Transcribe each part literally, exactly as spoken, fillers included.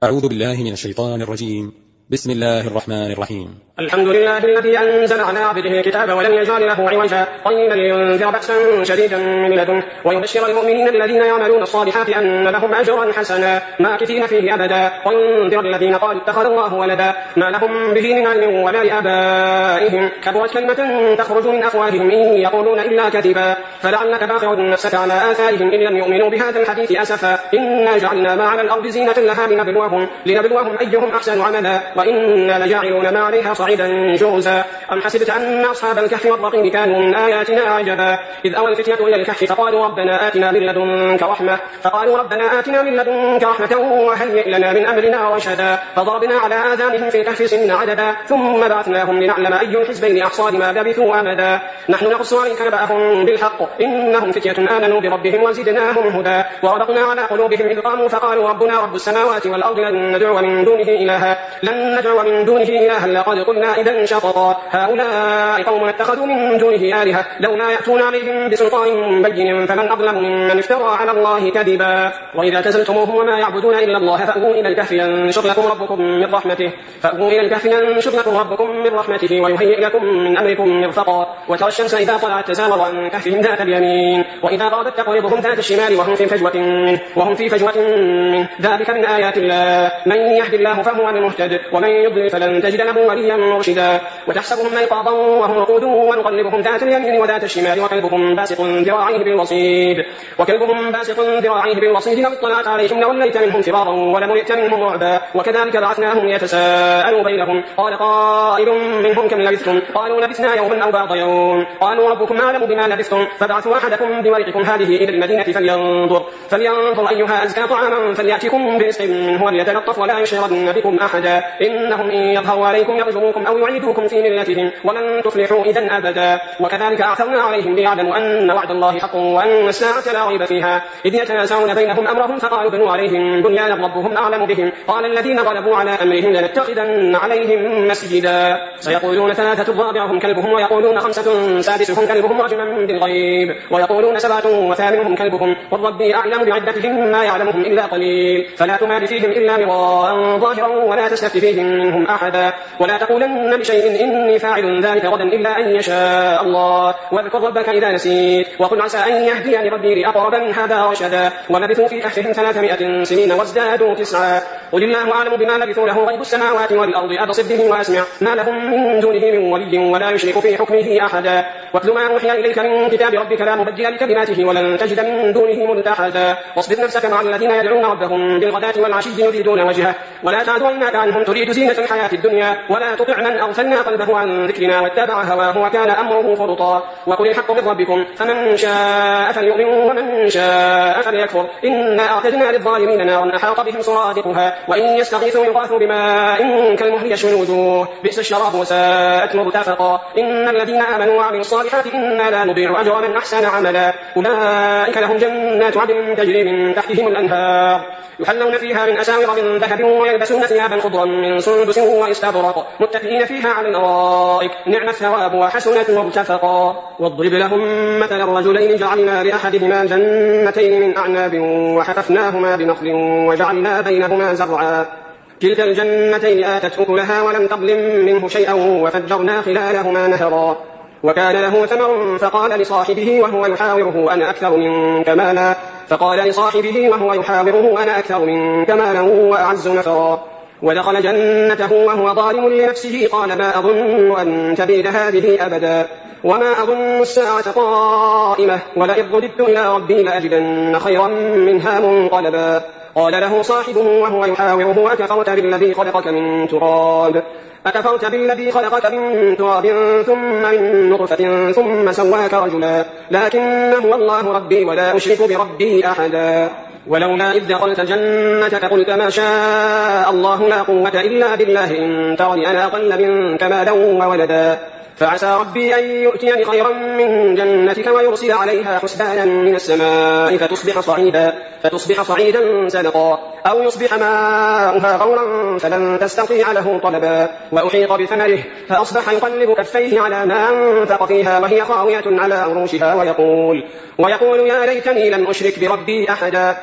أعوذ بالله من الشيطان الرجيم. بسم الله الرحمن الرحيم. الحمد لله الذي أنزل على عبده الكتاب ولم يجعل له عوجا قيما لينذر بأسا شديدا من لدنه ويبشر المؤمنين الذين يعملون الصالحات أن لهم أجرا حسنا ماكثين فيه أبدا وينذر الذين قالوا اتخذ الله ولدا ما لهم به من علم ولا لآبائهم كبرت كلمة تخرج من أفواههم إن يقولون إلا كذبا فلعلك باخع نفسك على آثارهم إن لم يؤمنوا بهذا الحديث أسفا إنا جعلنا ما على الأرض زينة لها لنبلوهم لنبلوهم أيهم أحسن عملا وإنا لجاعلون ما عليها صعيدا جرزا أم حسبت أن أصحاب الكهف والرقيم كانوا من آياتنا عجبا إذ أوى الفتية إلى الكهف فقالوا ربنا آتنا من لدنك رحمة فقالوا ربنا آتنا من لدنك رحمة وهيئ لنا من أمرنا رشدا فضربنا على آذانهم في الكهف سنين عددا ثم بعثناهم لنعلم أي الحزبين أحصى لما لبثوا أمدا نحن نقص عليك نبأهم بالحق إنهم فتية آمنوا بربهم وزدناهم هدى وربطنا على قلوبهم إذ قاموا فقالوا ربنا رب السماوات والأرض لن ندعو من دونه إلها لن ندعو من دونه إلها لقد قلنا إذا شططا هؤلاء قوم اتخذوا من دونه آلهة لولا يأتون عليهم بسلطان بين فمن أظلم ممن افترى على الله كذبا وإذا اعتزلتموهم وما يعبدون إلا الله فأووا إلى الكهف ينشر لكم ربكم من رحمته فأووا إلى الكهف ينشر لكم ربكم من رحمته ويهيئ لكم من أمركم مرفقا وترى الشمس إذا طلعت تزاور عن كهفهم ذات اليمين وإذا غابت تقرضهم ذات الشمال وهم في فجوة منه وهم في فجوة منه ذلك من آيات الله من يهد الله فهو المهتد ومن يضلل فلن تجد له وليا مرشدا وتحسبهم أيقاظا وهم رقود ونقلبهم ذات اليمين وذات الشمال وكلبهم باسط ذراعيه بالوصيد وكلبهم باسط ذراعيه بالوصيد لو اطلعت عليهم لوليت منهم فرارا ولملئت منهم رعبا وكذلك بعثناهم يتساءلوا بينهم قال قائل منهم كم لبثتم قالوا لبثنا يوما أو بعض يوم قالوا ربكم أعلم بما لبثتم فبعثوا أحدكم بورقكم هذه إلى المدينة فلينظر فلينظر أيها أزكى طعاما فليأتكم برزق منه وليتلطف ولا يشعرن بكم أحدا إنهم إن يظهروا عليكم يرجموكم أو يعيدوكم في ملتهم ولن تفلحوا إذا أبدا وكذلك أعثرنا عليهم ليعلموا أن وعد الله حق وأن الساعة لا ريب فيها إذ يتنازعون بينهم أمرهم فقالوا بنوا عليهم بنيانا ربهم أعلم بهم قال الذين غلبوا على أمرهم لنتخذن عليهم مسجدا سيقولون ثلاثة رابعهم كلبهم ويقولون خمسة سادسهم كلبهم رجما بالغيب ويقولون سبعة وثامنهم كلبهم والرب أعلم بعدتهم ما يعلمهم إلا قليل فلا تمار فيهم إلا مراء ظاهرا ولا تستفت فيهم منهم أحدا ولا تقولن بشيء إني فاعل ذلك غدا إلا أن يشاء الله واذكر ربك إذا نسيت وقل عسى أن يهديني ربي لأقرب من هذا رشدا ولبثوا في كهفهم ثلاثمائة سنين وازدادوا تسعا قل الله أعلم بما لبثوا له غيب السماوات والأرض أبصر به وأسمع ما لهم من دونه من ولي ولا يشرك في حكمه أحدا واتل ما أوحي إليك من كتاب ربك لا مبدل لكلماته ولن تجد من دونه ملتحدا واصبر نفسك مع الذين يدعون ربهم بالغداة والعشي يريدون وجهه ولا تعد عيناك عنهم تريد زينة الحياة الدنيا ولا تطع من أغفلنا قلبه عن ذكرنا واتبع هواه وكان أمره فرطا وقل الحق من ربكم فمن شاء فليؤمن ومن شاء فليكفر إنا أعتدنا للظالمين نارا أحاط بهم سرادقها وإن يستغيثوا يغاثوا بماء كالمهل يشوي الوجوه بئس الشراب وساءت مرتفقا إن الذين آمنوا وعملوا الصالحات إنا لا نضيع أجر من أحسن عملا أولئك لهم جنات عدن تجري من تحتهم الأنهار يحلون فيها من أساور من ذهب ويلبسون ثيابا خضرا من سندس واستبرق متكئين فيها على الأرائك نعم الثواب وحسنت مرتفقا واضرب لهم مثل الرجلين جعلنا لأحدهما جنتين من أعناب وحففناهما بنخل وجعلنا بينهما زرعا كلتا الجنتين آتت أكلها ولم تظلم منه شيئا وفجرنا خلالهما نهرا وكان له ثمر فقال لصاحبه وهو يحاوره أنا أكثر منك مالا فقال لصاحبه وهو يحاوره أنا أكثر منك مالا وأعز نفرا ودخل جنته وهو ظالم لنفسه قال ما أظن أن تبيد هذه أبدا وما أظن الساعة قائمة ولئن رددت إلى ربي لأجدن خيرا منها منقلبا قال له صاحبه وهو يحاوره أكفرت بالذي خلقك من تراب أكفرت بالذي خلقك من تراب ثم من نطفة ثم سواك رجلا لكن هو الله ربي ولا أشرك بربي أحدا ولولا إذ دخلت جنتك قلت ما شاء الله لا قوة إلا بالله إن ترني أنا أقل منك مالا وولدا فعسى ربي أن يؤتيني خيرا من جنتك ويرسل عليها حسبانا من السماء فتصبح صعيدا, فتصبح صعيدا سلقا أو يصبح ماؤها غورا فلن تستطيع له طلبا وأحيط بثمره فأصبح يقلب كفيه على ما أنفق فيها وهي خاوية على عروشها ويقول, ويقول يا ليتني لم أشرك بربي أحدا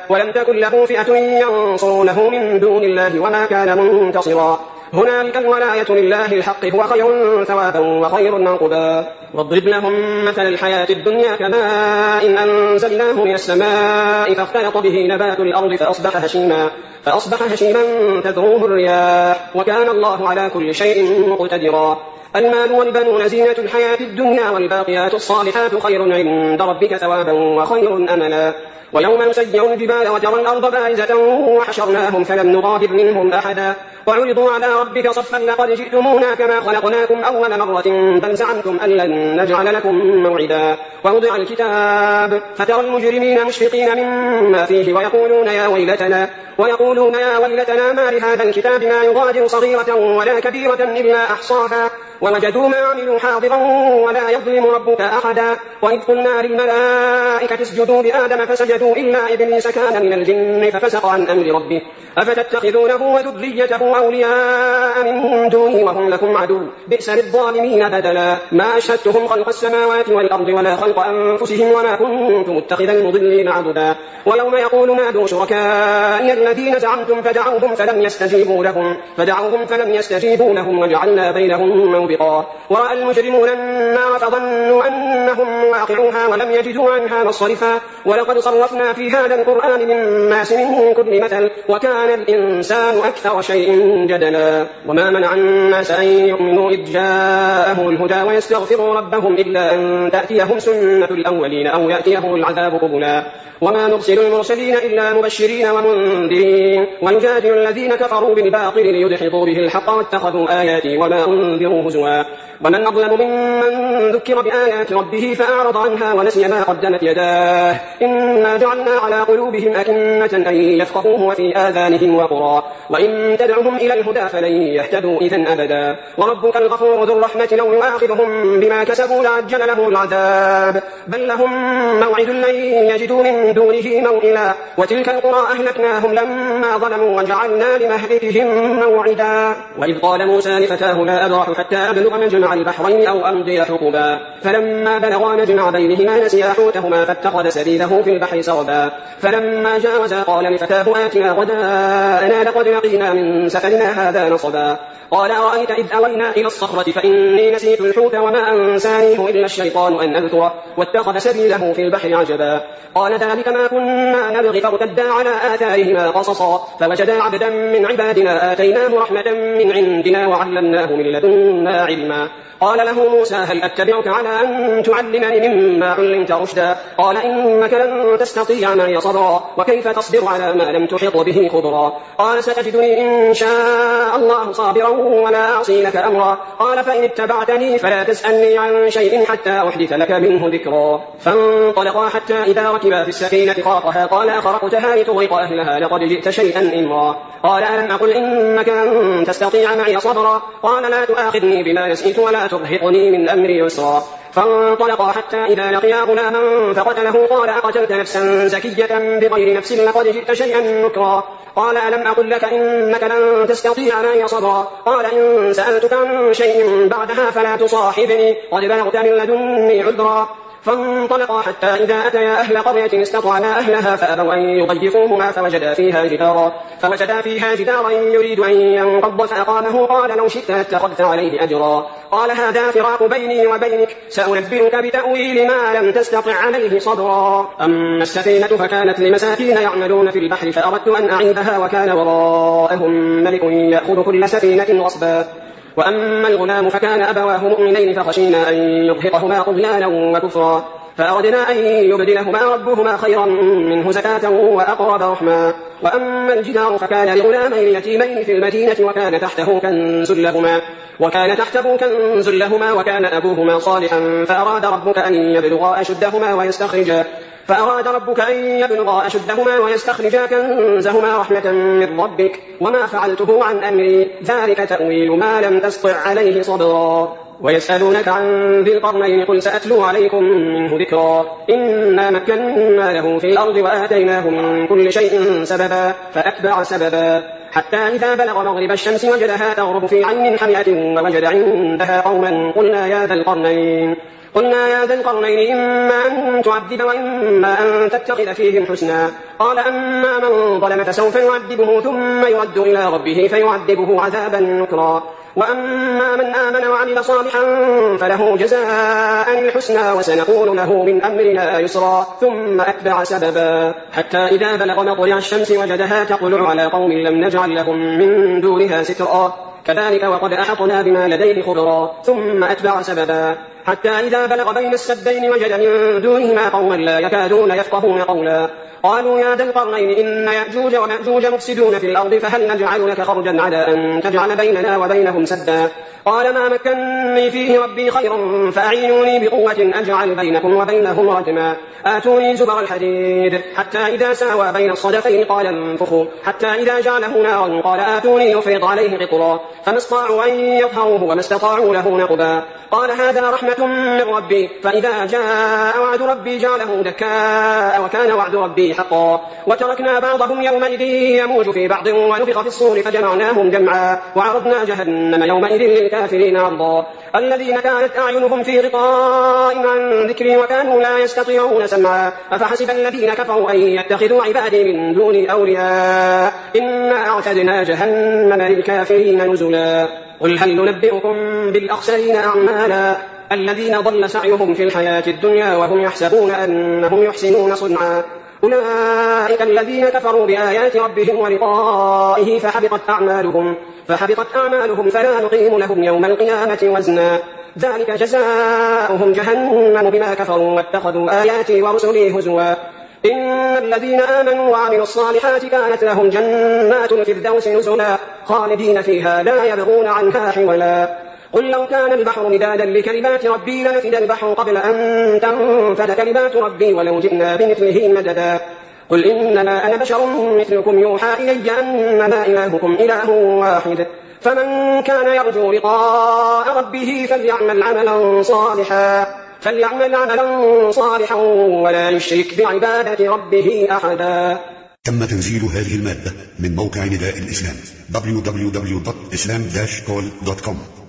ولم تكن له فئة ينصرونه من دون الله وما كان منتصرا هنالك الولاية لله الحق هو خير ثوابا وخير عقبا واضرب لهم مثل الحياة الدنيا كماء إن أنزلناه من السماء فاختلط به نبات الأرض فأصبح هشيما فأصبح هشيما تذروه الرياح وكان الله على كل شيء مقتدرا المال والبنون زينة الحياة الدنيا والباقيات الصالحات خير عند ربك ثوابا وخير أملا ويوم نسير الجبال وترى الأرض بارزة وحشرناهم فلم نغادر منهم أحدا وعرضوا على ربك صفا لقد جئتمونا كما خلقناكم أول مرة بل زعمتم أن لن نجعل لكم موعدا ووضع الكتاب فترى المجرمين مشفقين مما فيه ويقولون يا ويلتنا ويقولون يا ويلتنا ما لهذا الكتاب لا يغادر صغيرة ولا كبيرة إلا أحصاها ووجدوا ما عملوا حاضرا ولا يظلم ربك أحدا وإذ قلنا للملائكة اسجدوا لآدم فسجدوا إلا إبليس كان من الجن ففسق عن أمر ربه أفتتخذونه وذريته أولياء من دونه وهم لكم عدو بئس للظالمين بدلا ما أشهدتهم خلق السماوات والأرض ولا خلق أنفسهم وما كنت متخذ المضلين عضدا ويوم يقول نادوا شركائي الذين زعمتم فدعوهم فلم يستجيبوا لهم فدعوهم فلم يستجيبوا لهم وجعلنا بينهم موبقا ورأى المجرمون النار فظنوا أنهم واقعوها ولم يجدوا عنها مصرفا ولقد صرفنا في هذا القرآن للناس من كل مثل وكان الإنسان أكثر شيء جدلا وما منع الناس أن يؤمنوا إذ جاءهم الهدى ويستغفروا ربهم إلا أن تأتيهم سنة الأولين أو يأتيهم العذاب قبلا وما نرسل المرسلين إلا مبشرين ومنذرين ويجادل الذين كفروا بالباطل ليدحضوا به الحق واتخذوا آياتي وما أنذروا هزوا ومن أظلم ممن ذكر بآيات ربه فأعرض عنها ونسي ما قدمت يداه إنا جعلنا على قلوبهم أكنة أن يفقهوه وفي آذانهم وقرا وإن تدعهم إلى الهدى فلن يهتدوا إذن أبدا وربك الغفور ذو الرحمة لو يؤاخذهم بما كسبوا لعجل لهم العذاب بل لهم موعد لن يجدوا من دونه موئلا وتلك القرى أهلكناهم لما ظلموا وجعلنا لمهلكهم موعدا وإذ قال موسى لفتاه لا أبرح حتى أبلغ مجمع البحرين أو أمضي حقبا فلما بلغا مجمع بينهما نسيا حوتهما فاتخذ سبيله في البحر سربا فلما جاوزا قال لفتاه آتنا غداءنا لقد لقينا من سفرنا هذا نصبا قال أرأيت إذ أوينا إلى الصخرة فإني نسيت الحوت وما أنسانيه إلا الشيطان أن أذكره واتخذ سبيله في البحر عجبا قال ذلك ما كنا نبغي فارتدا على آثارهما قصصا فوجدا عبدا من عبادنا آتيناه رحمة من عندنا وعلمناه من لدنا علما قال له موسى هل أتبعك على أن تعلمني مما علمت رشدا قال إنك لن تستطيع معي صبرا وكيف تصبر على ما لم تحط به خبرا قال ستجدني إن شاء الله صابرا ولا أعصي لك أمرا قال فإن اتبعتني فلا تسألني عن شيء حتى أحدث لك منه ذكرا فانطلقا حتى إذا ركبا في السفينة خرقها قال أخرقتها لتغرق أهلها لقد جئت شيئا إمرا قال ألم أقل إنك لن تستطيع معي صبرا قال لا تؤاخذني بما نسيت ولا ترهقني من أمري يسرا فانطلقا حتى إذا لقيا غلاما فقتله قال أقتلت نفسا زكية بغير نفس لقد جئت شيئا نكرا قال ألم أقل لك إنك لن تستطيع معي صبرا قال إن سألتك عن شيء بعدها فلا تصاحبني قد بلغت من لدني عذرا فانطلقا حتى إذا أتيا أهل قرية استطعنا أهلها فأبوا أن يضيفوهما فوجدا فيها جدارا فوجدا فيها جدارا يريد أن ينقض فأقامه قال لو شئت لاتخذت عليه أجرا قال هذا فراق بيني وبينك سأنبئك بتأويل ما لم تستطع عليه صبرا أما السفينة فكانت لمساكين يعملون في البحر فأردت أن أعيدها وكان وراءهم ملك يأخذ كل سفينة غصبا وأما الغلام فكان أبواه مؤمنين فخشينا أن يرهقهما طغيانا وكفرا فأردنا أن يبدلهما ربهما خيرا منه زكاة وأقرب رحما وأما الجدار فكان لغلامين يتيمين في المدينة وكان تحته كنز لهما وكان تحته كنز لهما وكان أبوهما صالحا فأراد ربك أن يبلغا أشدهما ويستخرجا فأراد ربك أن يبلغا أشدهما ويستخرجا كنزهما رحمة من ربك وما فعلته عن أمري ذلك تأويل ما لم تستطع عليه صبرا ويسألونك عن ذي القرنين قل سأتلو عليكم منه ذكرا إنا مكنا له في الأرض وآتيناه من كل شيء سببا فأتبع سببا حتى إذا بلغ مغرب الشمس وجدها تغرب في عين حمئة ووجد عندها قوما قلنا يا ذا القرنين قلنا يا ذا القرنين إما أن تعذب وإما أن تتخذ فيهم حسنا قال أما من ظلم فسوف يعذبه ثم يرد إلى ربه فيعذبه عذابا نكرا وأما من آمن وعمل صالحا فله جزاء الحسنى وسنقول له من أمرنا يسرا ثم أتبع سببا حتى إذا بلغ مطلع الشمس وجدها تطلع على قوم لم نجعل لهم من دونها سترا كذلك وقد أحطنا بما لديه خبرا ثم أتبع سببا حتى إذا بلغ بين السدين وجد من دونهما قوما لا يكادون يفقهون قولا قالوا يا ذا القرنين إن يأجوج ومأجوج مفسدون في الأرض فهل نجعل لك خرجا على أن تجعل بيننا وبينهم سدا قال ما مكنني فيه ربي خير فأعينوني بقوة أجعل بينكم وبينهم رجما آتوني زبر الحديد حتى إذا ساوى بين الصدفين قال انفخوا حتى إذا جعله نارا قال آتوني يفيض عليه قطرا فما استطاعوا أن يظهروه وما استطاعوا له نقبا قال هذا رحمة من ربي فإذا جاء وعد ربي جعله دكاء وكان وعد ربي حقا وتركنا بعضهم يومئذ يموج في بعض ونفخ في الصور فجمعناهم جمعا وعرضنا جهنم يومئذ للكافرين عرضا الذين كانت أعينهم في غطاء عن ذكري وكانوا لا يستطيعون سمعا أفحسب الذين كفروا أن يتخذوا عبادي من دوني أولياء إنا أعتدنا جهنم للكافرين نزلا قل هل ننبئكم بالأخسرين أعمالا الذين ضل سعيهم في الحياة الدنيا وهم يحسبون أنهم يحسنون صنعا أولئك الذين كفروا بآيات ربهم ولقائه فحبطت أعمالهم فحبطت أعمالهم فلا نقيم لهم يوم القيامة وزنا ذلك جزاؤهم جهنم بما كفروا واتخذوا آياتي ورسلي هزوا إن الذين آمنوا وعملوا الصالحات كانت لهم جنات الفردوس نزلا خالدين فيها لا يبغون عنها حولا قل لو كان البحر مدادا لكلمات ربي لنفد البحر قبل أن تنفد كلمات ربي ولو جئنا بمثله مددا قل إنما أنا بشر مثلكم يوحى إلي أنما إلهكم إله واحد فمن كان يرجو لقاء ربه فليعمل عملا صالحا فليعمل عملا صالحا ولا يشرك بعبادة ربه أحدا. تم تنزيل هذه المادة من موقع نداء الإسلام دبليو دبليو دبليو دوت إسلام داش كول دوت كوم.